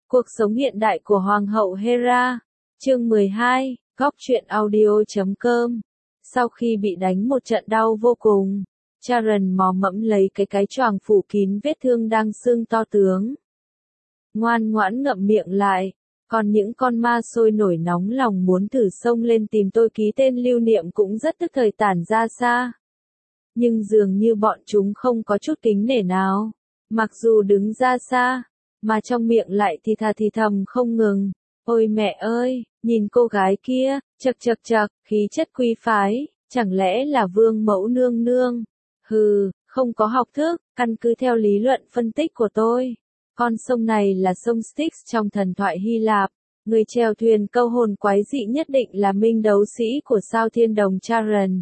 Cuộc sống hiện đại của Hoàng hậu Hera. Chương 12, Góc truyện audio.com. Sau khi bị đánh một trận đau vô cùng, Sharon mò mẫm lấy cái choàng phủ kín vết thương đang sưng to tướng. Ngoan ngoãn ngậm miệng lại, còn những con ma sôi nổi nóng lòng muốn thử xông lên tìm tôi ký tên lưu niệm cũng rất tức thời tản ra xa. Nhưng dường như bọn chúng không có chút kính nể nào, mặc dù đứng ra xa, mà trong miệng lại thì thầm không ngừng. Ôi mẹ ơi, nhìn cô gái kia, chật, khí chất quý phái, chẳng lẽ là vương mẫu nương nương? Hừ, không có học thức, căn cứ theo lý luận phân tích của tôi. Con sông này là sông Styx trong thần thoại Hy Lạp, người chèo thuyền câu hồn quái dị nhất định là minh đấu sĩ của sao thiên đồng Charon.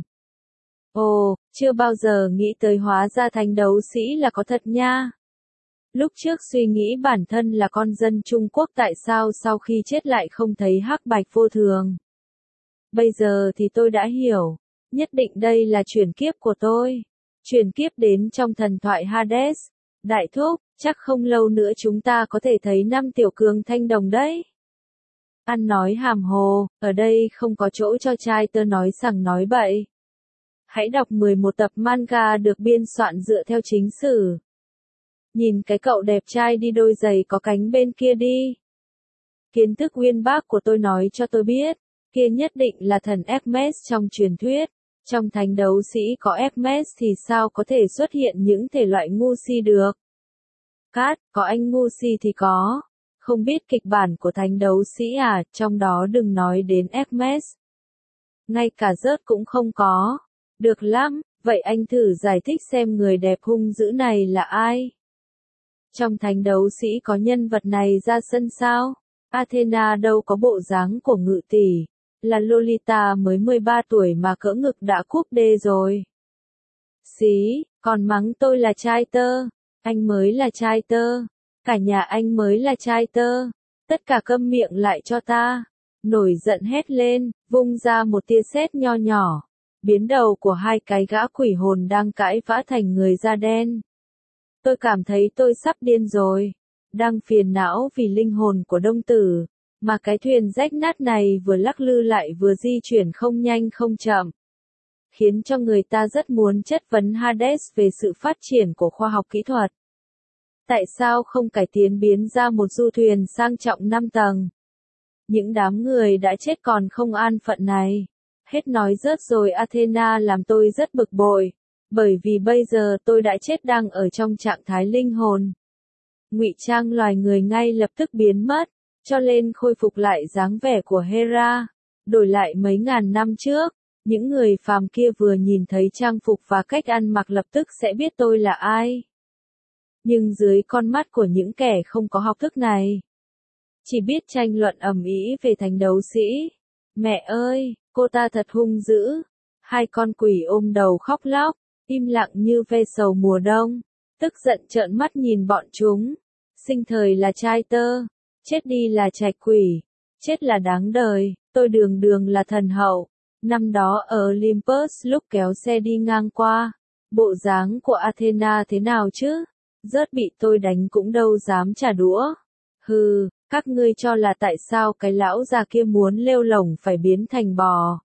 Ồ, chưa bao giờ nghĩ tới hóa ra thánh đấu sĩ là có thật nha. Lúc trước suy nghĩ bản thân là con dân Trung Quốc tại sao sau khi chết lại không thấy hắc bạch vô thường. Bây giờ thì tôi đã hiểu, nhất định đây là chuyển kiếp của tôi. Chuyển kiếp đến trong thần thoại Hades. Đại thúc, chắc không lâu nữa chúng ta có thể thấy 5 tiểu cường thanh đồng đấy. Ăn nói hàm hồ, ở đây không có chỗ cho trai tơ nói sằng nói bậy. Hãy đọc 11 tập manga được biên soạn dựa theo chính sử. Nhìn cái cậu đẹp trai đi đôi giày có cánh bên kia đi. Kiến thức uyên bác của tôi nói cho tôi biết, kia nhất định là thần Hermes trong truyền thuyết. Trong thánh đấu sĩ có Hermes thì sao có thể xuất hiện những thể loại ngu si được? Cát, có anh ngu si thì có. Không biết kịch bản của thánh đấu sĩ à, trong đó đừng nói đến Hermes. Ngay cả rớt cũng không có. Được lắm, vậy anh thử giải thích xem người đẹp hung dữ này là ai? Trong thánh đấu sĩ có nhân vật này ra sân sao? Athena đâu có bộ dáng của ngự tỷ, là Lolita mới 13 tuổi mà cỡ ngực đã cúp đê rồi. Xí, còn mắng tôi là trai tơ, anh mới là trai tơ, cả nhà anh mới là trai tơ, tất cả câm miệng lại cho ta. Nổi giận hét lên, vung ra một tia sét nho nhỏ, biến đầu của hai cái gã quỷ hồn đang cãi vã thành người da đen. Tôi cảm thấy tôi sắp điên rồi, đang phiền não vì linh hồn của đông tử, mà cái thuyền rách nát này vừa lắc lư lại vừa di chuyển không nhanh không chậm, khiến cho người ta rất muốn chất vấn Hades về sự phát triển của khoa học kỹ thuật. Tại sao không cải tiến biến ra một du thuyền sang trọng 5 tầng? Những đám người đã chết còn không an phận này. Hết nói rớt rồi Athena làm tôi rất bực bội. Bởi vì bây giờ tôi đã chết đang ở trong trạng thái linh hồn. Ngụy trang loài người ngay lập tức biến mất, cho nên khôi phục lại dáng vẻ của Hera. Đổi lại mấy ngàn năm trước, những người phàm kia vừa nhìn thấy trang phục và cách ăn mặc lập tức sẽ biết tôi là ai. Nhưng dưới con mắt của những kẻ không có học thức này, chỉ biết tranh luận ầm ĩ về thánh đấu sĩ. Mẹ ơi, cô ta thật hung dữ. Hai con quỷ ôm đầu khóc lóc, im lặng như ve sầu mùa đông, tức giận trợn mắt nhìn bọn chúng. Sinh thời là trai tơ, chết đi là trạch quỷ, chết là đáng đời, tôi đường đường là thần hậu. Năm đó ở Olympus lúc kéo xe đi ngang qua, bộ dáng của Athena thế nào chứ? Rớt bị tôi đánh cũng đâu dám trả đũa. Hừ, các ngươi cho là tại sao cái lão già kia muốn lêu lổng phải biến thành bò?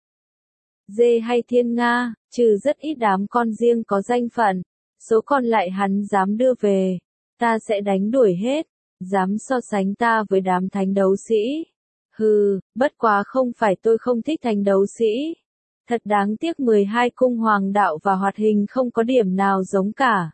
Dê hay thiên nga, trừ rất ít đám con riêng có danh phận, số còn lại hắn dám đưa về, ta sẽ đánh đuổi hết, dám so sánh ta với đám thánh đấu sĩ. Hừ, bất quá không phải tôi không thích thánh đấu sĩ. Thật đáng tiếc 12 cung hoàng đạo và hoạt hình không có điểm nào giống cả.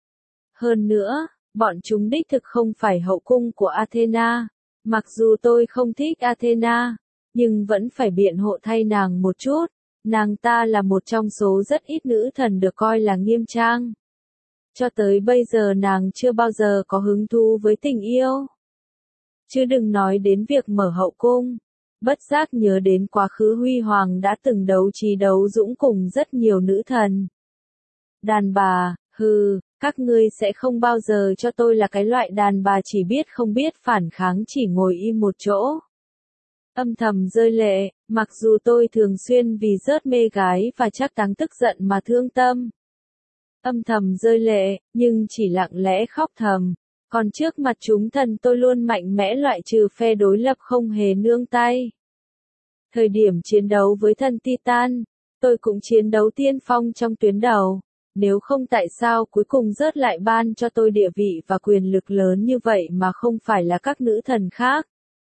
Hơn nữa, bọn chúng đích thực không phải hậu cung của Athena. Mặc dù tôi không thích Athena, nhưng vẫn phải biện hộ thay nàng một chút. Nàng ta là một trong số rất ít nữ thần được coi là nghiêm trang. Cho tới bây giờ nàng chưa bao giờ có hứng thú với tình yêu. Chứ đừng nói đến việc mở hậu cung. Bất giác nhớ đến quá khứ huy hoàng đã từng đấu trí đấu dũng cùng rất nhiều nữ thần. Đàn bà, hừ, các ngươi sẽ không bao giờ cho tôi là cái loại đàn bà chỉ biết không biết phản kháng chỉ ngồi im một chỗ. Âm thầm rơi lệ, mặc dù tôi thường xuyên vì rớt mê gái và chắc táng tức giận mà thương tâm. Âm thầm rơi lệ, nhưng chỉ lặng lẽ khóc thầm, Còn trước mặt chúng thần tôi luôn mạnh mẽ loại trừ phe đối lập không hề nương tay. Thời điểm chiến đấu với thần Titan, tôi cũng chiến đấu tiên phong trong tuyến đầu. Nếu không tại sao cuối cùng rớt lại ban cho tôi địa vị và quyền lực lớn như vậy mà không phải là các nữ thần khác.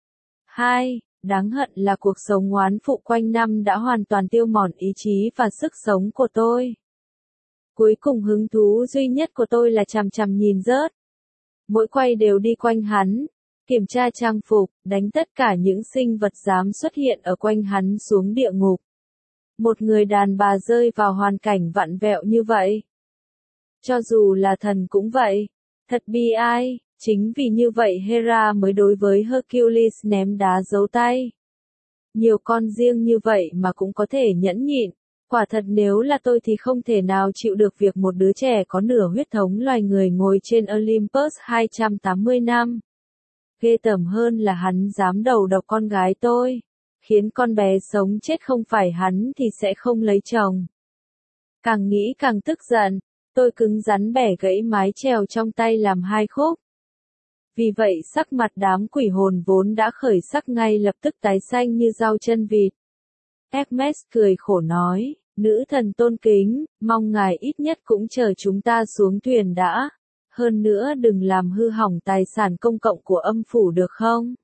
2. Đáng hận là cuộc sống oán phụ quanh năm đã hoàn toàn tiêu mòn ý chí và sức sống của tôi. Cuối cùng hứng thú duy nhất của tôi là chằm chằm nhìn rớt. Mỗi quay đều đi quanh hắn, kiểm tra trang phục, đánh tất cả những sinh vật dám xuất hiện ở quanh hắn xuống địa ngục. Một người đàn bà rơi vào hoàn cảnh vặn vẹo như vậy. Cho dù là thần cũng vậy. Thật bi ai, chính vì như vậy Hera mới đối với Hercules ném đá giấu tay. Nhiều con riêng như vậy mà cũng có thể nhẫn nhịn. Quả thật nếu là tôi thì không thể nào chịu được việc một đứa trẻ có nửa huyết thống loài người ngồi trên Olympus 280 năm. Ghê tởm hơn là hắn dám đầu độc con gái tôi. Khiến con bé sống chết không phải hắn thì sẽ không lấy chồng. Càng nghĩ càng tức giận, tôi cứng rắn bẻ gãy mái chèo trong tay làm 2 khúc. Vì vậy sắc mặt đám quỷ hồn vốn đã khởi sắc ngay lập tức tái xanh như rau chân vịt. Hermes cười khổ nói, nữ thần tôn kính, mong ngài ít nhất cũng chờ chúng ta xuống thuyền đã. Hơn nữa đừng làm hư hỏng tài sản công cộng của âm phủ được không?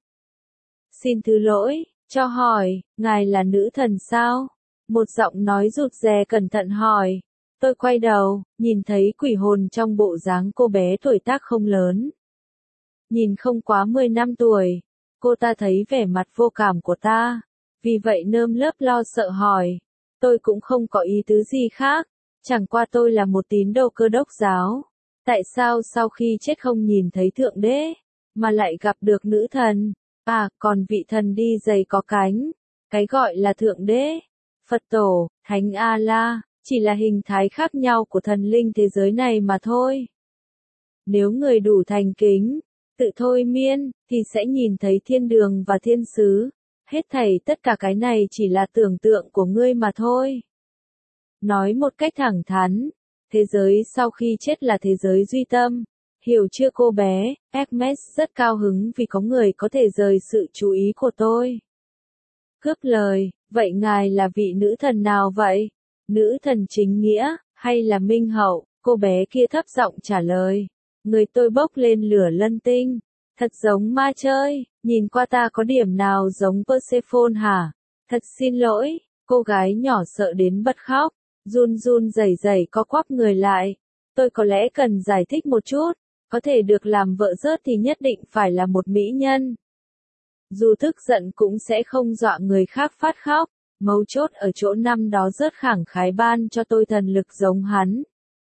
Xin thứ lỗi. Cho hỏi, ngài là nữ thần sao? Một giọng nói rụt rè cẩn thận hỏi. Tôi quay đầu, nhìn thấy quỷ hồn trong bộ dáng cô bé tuổi tác không lớn. Nhìn không quá 10 năm tuổi, cô ta thấy vẻ mặt vô cảm của ta. Vì vậy nơm lớp lo sợ hỏi. Tôi cũng không có ý tứ gì khác, chẳng qua tôi là một tín đồ Cơ đốc giáo. Tại sao sau khi chết không nhìn thấy Thượng Đế, mà lại gặp được nữ thần? À, còn vị thần đi giày có cánh, cái gọi là Thượng Đế, Phật Tổ, Thánh A-la, chỉ là hình thái khác nhau của thần linh thế giới này mà thôi. Nếu người đủ thành kính, tự thôi miên, thì sẽ nhìn thấy thiên đường và thiên sứ. Hết thảy tất cả cái này chỉ là tưởng tượng của ngươi mà thôi. Nói một cách thẳng thắn, thế giới sau khi chết là thế giới duy tâm. Hiểu chưa cô bé? Hermes rất cao hứng vì có người có thể rời sự chú ý của tôi. Cướp lời, vậy ngài là vị nữ thần nào vậy? Nữ thần chính nghĩa, hay là minh hậu? Cô bé kia thấp giọng trả lời. Người tôi bốc lên lửa lân tinh. Thật giống ma chơi, nhìn qua ta có điểm nào giống Persephone hả? Thật xin lỗi, cô gái nhỏ sợ đến bật khóc, run run rẩy rẩy co quắp người lại. Tôi có lẽ cần giải thích một chút. Có thể được làm vợ rớt thì nhất định phải là một mỹ nhân. Dù tức giận cũng sẽ không dọa người khác phát khóc. Mấu chốt ở chỗ năm đó rớt khẳng khái ban cho tôi thần lực giống hắn.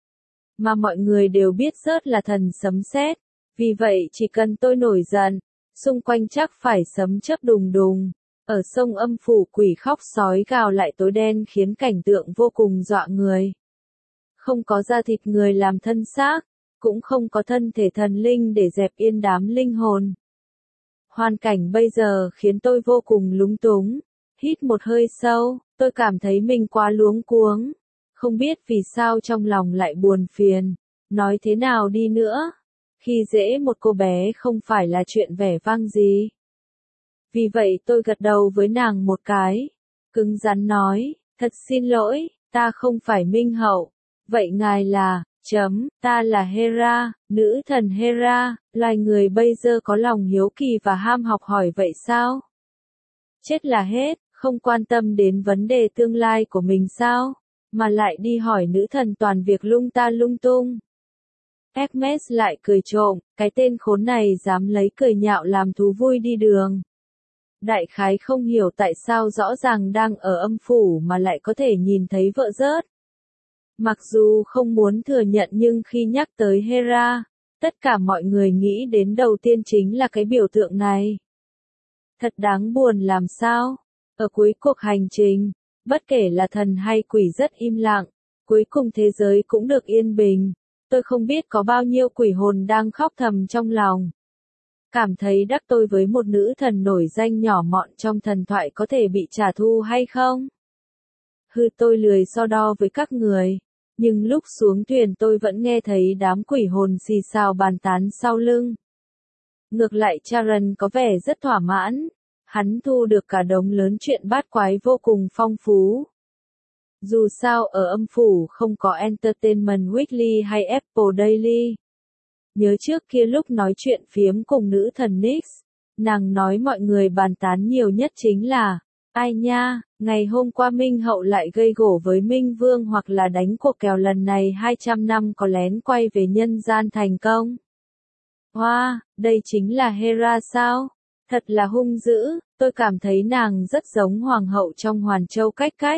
Mà mọi người đều biết rớt là thần sấm sét. Vì vậy chỉ cần tôi nổi giận, xung quanh chắc phải sấm chớp đùng đùng. Ở sông âm phủ quỷ khóc sói gào lại tối đen khiến cảnh tượng vô cùng dọa người. Không có da thịt người làm thân xác. Cũng không có thân thể thần linh để dẹp yên đám linh hồn. Hoàn cảnh bây giờ khiến tôi vô cùng lúng túng. Hít một hơi sâu, tôi cảm thấy mình quá luống cuống. Không biết vì sao trong lòng lại buồn phiền. Nói thế nào đi nữa? Khi dễ một cô bé không phải là chuyện vẻ vang gì. Vì vậy tôi gật đầu với nàng một cái. Cứng rắn nói, thật xin lỗi, ta không phải minh hậu. Vậy ngài là... ta là Hera, nữ thần Hera, loài người bây giờ có lòng hiếu kỳ và ham học hỏi vậy sao? Chết là hết, không quan tâm đến vấn đề tương lai của mình sao? Mà lại đi hỏi nữ thần toàn việc lung ta lung tung. Hermes lại cười trộm, cái tên khốn này dám lấy cười nhạo làm thú vui đi đường. Đại khái không hiểu tại sao rõ ràng đang ở âm phủ mà lại có thể nhìn thấy vợ rớt. Mặc dù không muốn thừa nhận nhưng khi nhắc tới Hera, tất cả mọi người nghĩ đến đầu tiên chính là cái biểu tượng này. Thật đáng buồn làm sao? Ở cuối cuộc hành trình, bất kể là thần hay quỷ rất im lặng, cuối cùng thế giới cũng được yên bình. Tôi không biết có bao nhiêu quỷ hồn đang khóc thầm trong lòng. Cảm thấy đắc tội với một nữ thần nổi danh nhỏ mọn trong thần thoại có thể bị trả thù hay không? Tôi lười so đo với các người. Nhưng lúc xuống thuyền tôi vẫn nghe thấy đám quỷ hồn xì xào bàn tán sau lưng. Ngược lại Charon có vẻ rất thỏa mãn, hắn thu được cả đống lớn chuyện bát quái vô cùng phong phú. Dù sao ở âm phủ không có Entertainment Weekly hay Apple Daily. Nhớ trước kia lúc nói chuyện phiếm cùng nữ thần Nyx, nàng nói mọi người bàn tán nhiều nhất chính là, ai nha, ngày hôm qua Minh Hậu lại gây gổ với Minh Vương hoặc là đánh cuộc kèo lần này 200 năm có lén quay về nhân gian thành công. Wow, đây chính là Hera sao? Thật là hung dữ, tôi cảm thấy nàng rất giống hoàng hậu trong Hoàn Châu cách cách.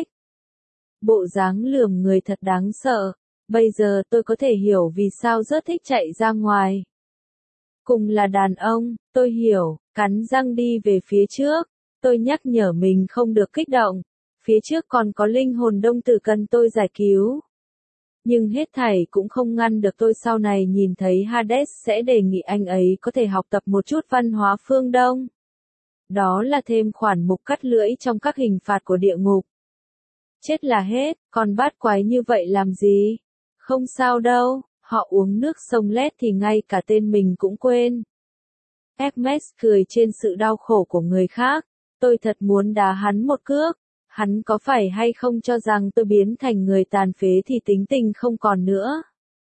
Bộ dáng lườm người thật đáng sợ, bây giờ tôi có thể hiểu vì sao rất thích chạy ra ngoài. Cùng là đàn ông, tôi hiểu, cắn răng đi về phía trước, tôi nhắc nhở mình không được kích động, phía trước còn có linh hồn đông tử cần tôi giải cứu. Nhưng hết thảy cũng không ngăn được tôi sau này nhìn thấy Hades sẽ đề nghị anh ấy có thể học tập một chút văn hóa phương Đông. Đó là thêm khoản mục cắt lưỡi trong các hình phạt của địa ngục. Chết là hết, còn bát quái như vậy làm gì? Không sao đâu, họ uống nước sông lét thì ngay cả tên mình cũng quên. Hermes cười trên sự đau khổ của người khác, tôi thật muốn đá hắn một cước. Hắn có phải hay không cho rằng tôi biến thành người tàn phế thì tính tình không còn nữa.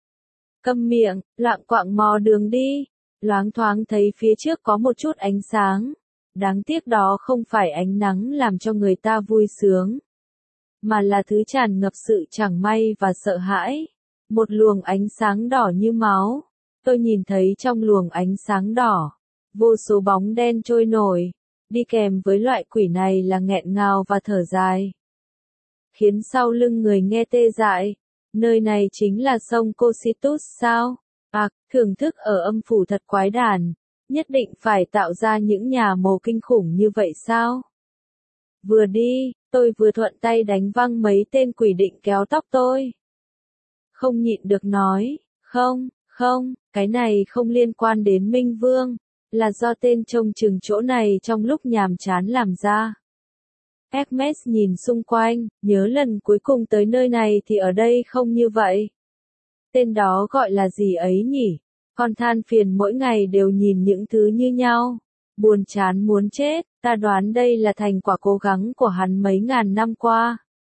Câm miệng, loạng quạng mò đường đi, loáng thoáng thấy phía trước có một chút ánh sáng. Đáng tiếc đó không phải ánh nắng làm cho người ta vui sướng, mà là thứ tràn ngập sự chẳng may và sợ hãi. Một luồng ánh sáng đỏ như máu. Tôi nhìn thấy trong luồng ánh sáng đỏ, vô số bóng đen trôi nổi. Đi kèm với loại quỷ này là nghẹn ngào và thở dài, khiến sau lưng người nghe tê dại. Nơi này chính là sông Cocytus sao? Thưởng thức ở âm phủ thật quái đản, nhất định phải tạo ra những nhà mồ kinh khủng như vậy sao? Vừa đi, tôi vừa thuận tay đánh văng mấy tên quỷ định kéo tóc tôi. Không nhịn được nói, không, cái này không liên quan đến Minh Vương. Là do tên trông chừng chỗ này trong lúc nhàm chán làm ra. Hermes nhìn xung quanh, nhớ lần cuối cùng tới nơi này thì ở đây không như vậy. Tên đó gọi là gì ấy nhỉ? Con than phiền mỗi ngày đều nhìn những thứ như nhau. Buồn chán muốn chết, ta đoán đây là thành quả cố gắng của hắn mấy ngàn năm qua.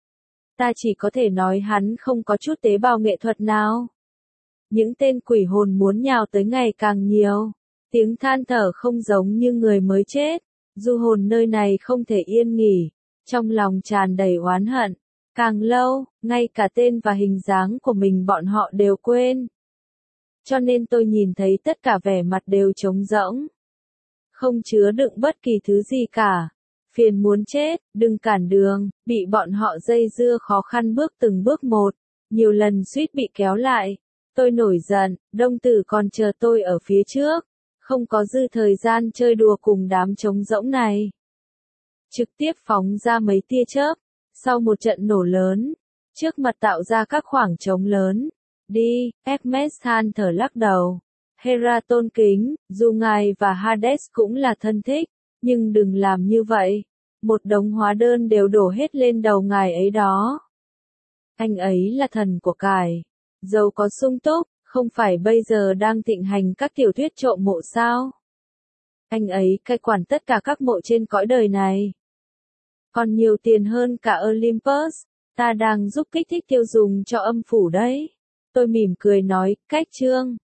Ta chỉ có thể nói hắn không có chút tế bào nghệ thuật nào. Những tên quỷ hồn muốn nhào tới ngày càng nhiều. Tiếng than thở không giống như người mới chết, du hồn nơi này không thể yên nghỉ, trong lòng tràn đầy oán hận. Càng lâu, ngay cả tên và hình dáng của mình bọn họ đều quên. Cho nên tôi nhìn thấy tất cả vẻ mặt đều trống rỗng. Không chứa đựng bất kỳ thứ gì cả. Phiền muốn chết, đừng cản đường, bị bọn họ dây dưa khó khăn bước từng bước một, nhiều lần suýt bị kéo lại. Tôi nổi giận, đông tử còn chờ tôi ở phía trước. Không có dư thời gian chơi đùa cùng đám trống rỗng này. Trực tiếp phóng ra mấy tia chớp, sau một trận nổ lớn, trước mặt tạo ra các khoảng trống lớn. Đi, Hermes than thở lắc đầu. Hera tôn kính, dù ngài và Hades cũng là thân thích, nhưng đừng làm như vậy. Một đống hóa đơn đều đổ hết lên đầu ngài ấy đó. Anh ấy là thần của cải, giàu có sung túc. Không phải bây giờ đang thịnh hành các tiểu thuyết trộm mộ sao? Anh ấy cai quản tất cả các mộ trên cõi đời này. Còn nhiều tiền hơn cả Olympus, ta đang giúp kích thích tiêu dùng cho âm phủ đấy. Tôi mỉm cười nói, cách chương.